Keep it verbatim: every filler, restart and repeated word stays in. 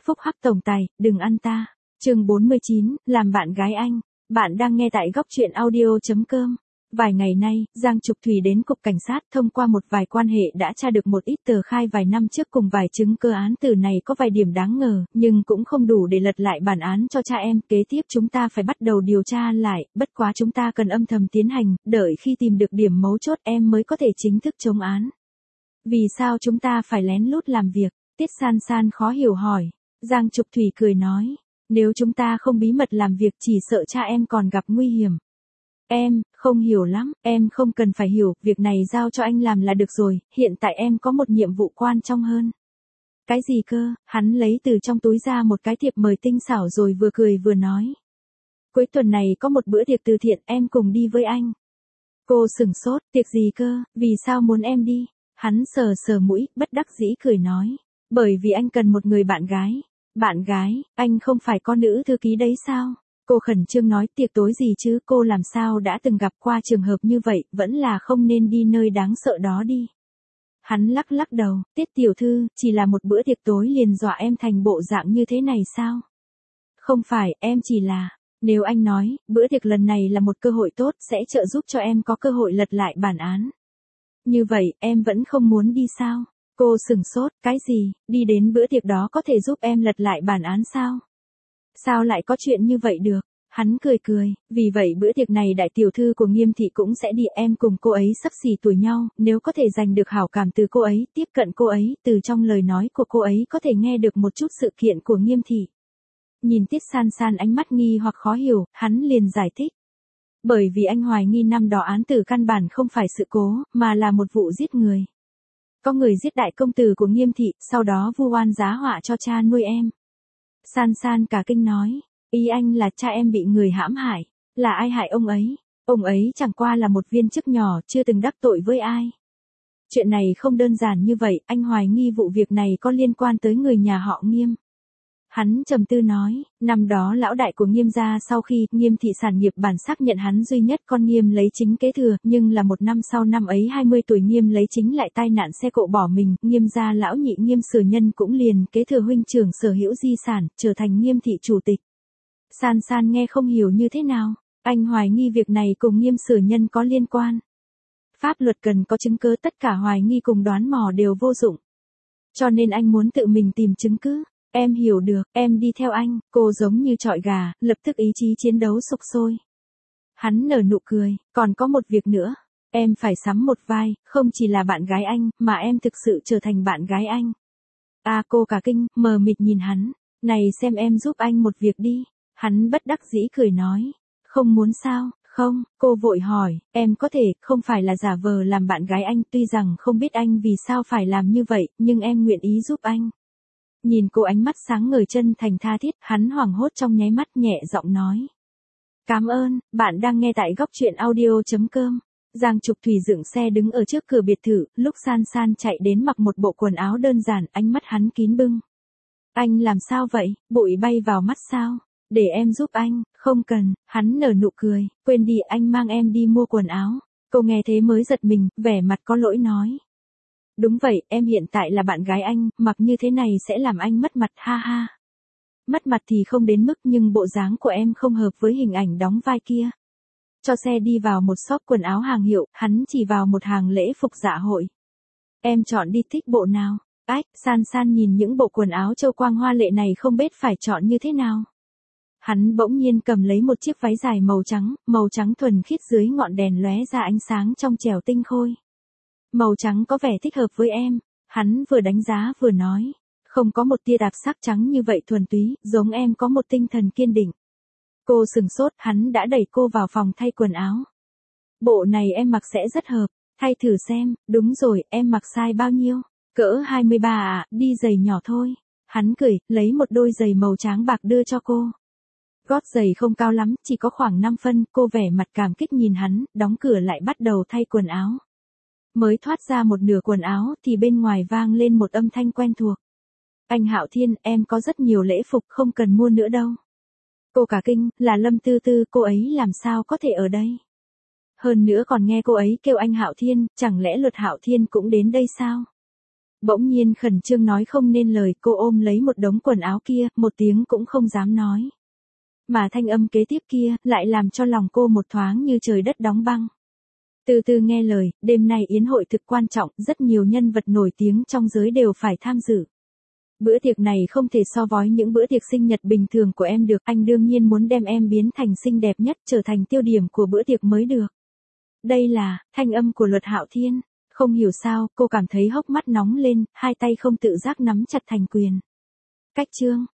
phúc hắc tổng tài, đừng ăn ta. Chương bốn mươi chín, làm bạn gái anh. Bạn đang nghe tại góc truyện audio chấm com. Vài ngày nay, Giang Trục Thủy đến cục cảnh sát thông qua một vài quan hệ đã tra được một ít tờ khai vài năm trước cùng vài chứng cơ án từ này có vài điểm đáng ngờ, nhưng cũng không đủ để lật lại bản án cho cha em. Kế tiếp chúng ta phải bắt đầu điều tra lại, bất quá chúng ta cần âm thầm tiến hành, đợi khi tìm được điểm mấu chốt em mới có thể chính thức chống án. Vì sao chúng ta phải lén lút làm việc? Tiết San San khó hiểu hỏi. Giang Trục Thủy cười nói, nếu chúng ta không bí mật làm việc chỉ sợ cha em còn gặp nguy hiểm. Em, không hiểu lắm, em không cần phải hiểu, việc này giao cho anh làm là được rồi, hiện tại em có một nhiệm vụ quan trọng hơn. Cái gì cơ? Hắn lấy từ trong túi ra một cái thiệp mời tinh xảo rồi vừa cười vừa nói. Cuối tuần này có một bữa tiệc từ thiện, em cùng đi với anh. Cô sửng sốt, tiệc gì cơ, vì sao muốn em đi? Hắn sờ sờ mũi, bất đắc dĩ cười nói. Bởi vì anh cần một người bạn gái. Bạn gái, anh không phải có nữ thư ký đấy sao? Cô khẩn trương nói, tiệc tối gì chứ, cô làm sao đã từng gặp qua trường hợp như vậy, vẫn là không nên đi nơi đáng sợ đó đi. Hắn lắc lắc đầu, Tiết tiểu thư, chỉ là một bữa tiệc tối liền dọa em thành bộ dạng như thế này sao? Không phải, em chỉ là, nếu anh nói, bữa tiệc lần này là một cơ hội tốt, sẽ trợ giúp cho em có cơ hội lật lại bản án. Như vậy, em vẫn không muốn đi sao? Cô sửng sốt, cái gì, đi đến bữa tiệc đó có thể giúp em lật lại bản án sao? Sao lại có chuyện như vậy được? Hắn cười cười, vì vậy bữa tiệc này đại tiểu thư của Nghiêm thị cũng sẽ đi, em cùng cô ấy sắp xỉ tuổi nhau, nếu có thể giành được hảo cảm từ cô ấy, tiếp cận cô ấy, từ trong lời nói của cô ấy có thể nghe được một chút sự kiện của Nghiêm thị. Nhìn Tiết San San ánh mắt nghi hoặc khó hiểu, hắn liền giải thích. Bởi vì anh hoài nghi năm đó án tử căn bản không phải sự cố, mà là một vụ giết người. Có người giết đại công tử của Nghiêm thị, sau đó vu oan giá họa cho cha nuôi em. San San cả kinh nói, ý anh là cha em bị người hãm hại, là ai hại ông ấy? Ông ấy chẳng qua là một viên chức nhỏ, chưa từng đắc tội với ai. Chuyện này không đơn giản như vậy, anh hoài nghi vụ việc này có liên quan tới người nhà họ Nghiêm. Hắn trầm tư nói, năm đó lão đại của Nghiêm gia sau khi Nghiêm thị sản nghiệp bản xác nhận hắn duy nhất con Nghiêm lấy chính kế thừa, nhưng là một năm sau năm ấy hai mươi tuổi Nghiêm lấy chính lại tai nạn xe cộ bỏ mình, Nghiêm gia lão nhị Nghiêm Sở Nhân cũng liền kế thừa huynh trưởng sở hữu di sản, trở thành Nghiêm thị chủ tịch. San San nghe không hiểu như thế nào, anh hoài nghi việc này cùng Nghiêm Sở Nhân có liên quan. Pháp luật cần có chứng cứ, tất cả hoài nghi cùng đoán mò đều vô dụng. Cho nên anh muốn tự mình tìm chứng cứ. Em hiểu được, em đi theo anh, cô giống như trọi gà, lập tức ý chí chiến đấu sục sôi. Hắn nở nụ cười, còn có một việc nữa, em phải sắm một vai, không chỉ là bạn gái anh, mà em thực sự trở thành bạn gái anh. À cô cả kinh, mờ mịt nhìn hắn, này xem em giúp anh một việc đi. Hắn bất đắc dĩ cười nói, không muốn sao, không, cô vội hỏi, em có thể, không phải là giả vờ làm bạn gái anh, tuy rằng không biết anh vì sao phải làm như vậy, nhưng em nguyện ý giúp anh. Nhìn cô ánh mắt sáng ngời chân thành tha thiết, hắn hoảng hốt trong nháy mắt nhẹ giọng nói. Cảm ơn, bạn đang nghe tại góc truyện audio chấm com. Giang Trục Thủy dựng xe đứng ở trước cửa biệt thự, lúc San San chạy đến mặc một bộ quần áo đơn giản, ánh mắt hắn kín bưng. Anh làm sao vậy, bụi bay vào mắt sao? Để em giúp anh, không cần, hắn nở nụ cười, quên đi anh mang em đi mua quần áo. Cô nghe thế mới giật mình, vẻ mặt có lỗi nói. Đúng vậy, em hiện tại là bạn gái anh, mặc như thế này sẽ làm anh mất mặt, ha ha. Mất mặt thì không đến mức, nhưng bộ dáng của em không hợp với hình ảnh đóng vai kia. Cho xe đi vào một shop quần áo hàng hiệu, hắn chỉ vào một hàng lễ phục dạ hội. Em chọn đi, thích bộ nào? Ách, San San nhìn những bộ quần áo châu quang hoa lệ này không biết phải chọn như thế nào. Hắn bỗng nhiên cầm lấy một chiếc váy dài màu trắng, màu trắng thuần khiết dưới ngọn đèn lóe ra ánh sáng trong trẻo tinh khôi. Màu trắng có vẻ thích hợp với em, hắn vừa đánh giá vừa nói, không có một tia đạp sắc trắng như vậy thuần túy, giống em có một tinh thần kiên định. Cô sừng sốt, hắn đã đẩy cô vào phòng thay quần áo. Bộ này em mặc sẽ rất hợp, thay thử xem, đúng rồi, em mặc size bao nhiêu? Cỡ hai mươi ba à, đi giày nhỏ thôi. Hắn cười, lấy một đôi giày màu trắng bạc đưa cho cô. Gót giày không cao lắm, chỉ có khoảng năm phân, cô vẻ mặt cảm kích nhìn hắn, đóng cửa lại bắt đầu thay quần áo. Mới thoát ra một nửa quần áo thì bên ngoài vang lên một âm thanh quen thuộc. Anh Hạo Thiên, em có rất nhiều lễ phục, không cần mua nữa đâu. Cô cả kinh, là Lâm Tư Tư, cô ấy làm sao có thể ở đây? Hơn nữa còn nghe cô ấy kêu anh Hạo Thiên, chẳng lẽ Luật Hạo Thiên cũng đến đây sao? Bỗng nhiên khẩn trương nói không nên lời, cô ôm lấy một đống quần áo kia, một tiếng cũng không dám nói. Mà thanh âm kế tiếp kia, lại làm cho lòng cô một thoáng như trời đất đóng băng. Từ từ nghe lời, đêm nay yến hội thực quan trọng, rất nhiều nhân vật nổi tiếng trong giới đều phải tham dự. Bữa tiệc này không thể so với những bữa tiệc sinh nhật bình thường của em được, anh đương nhiên muốn đem em biến thành xinh đẹp nhất, trở thành tiêu điểm của bữa tiệc mới được. Đây là, thanh âm của Luật Hạo Thiên. Không hiểu sao, cô cảm thấy hốc mắt nóng lên, hai tay không tự giác nắm chặt thành quyền. Cách chương,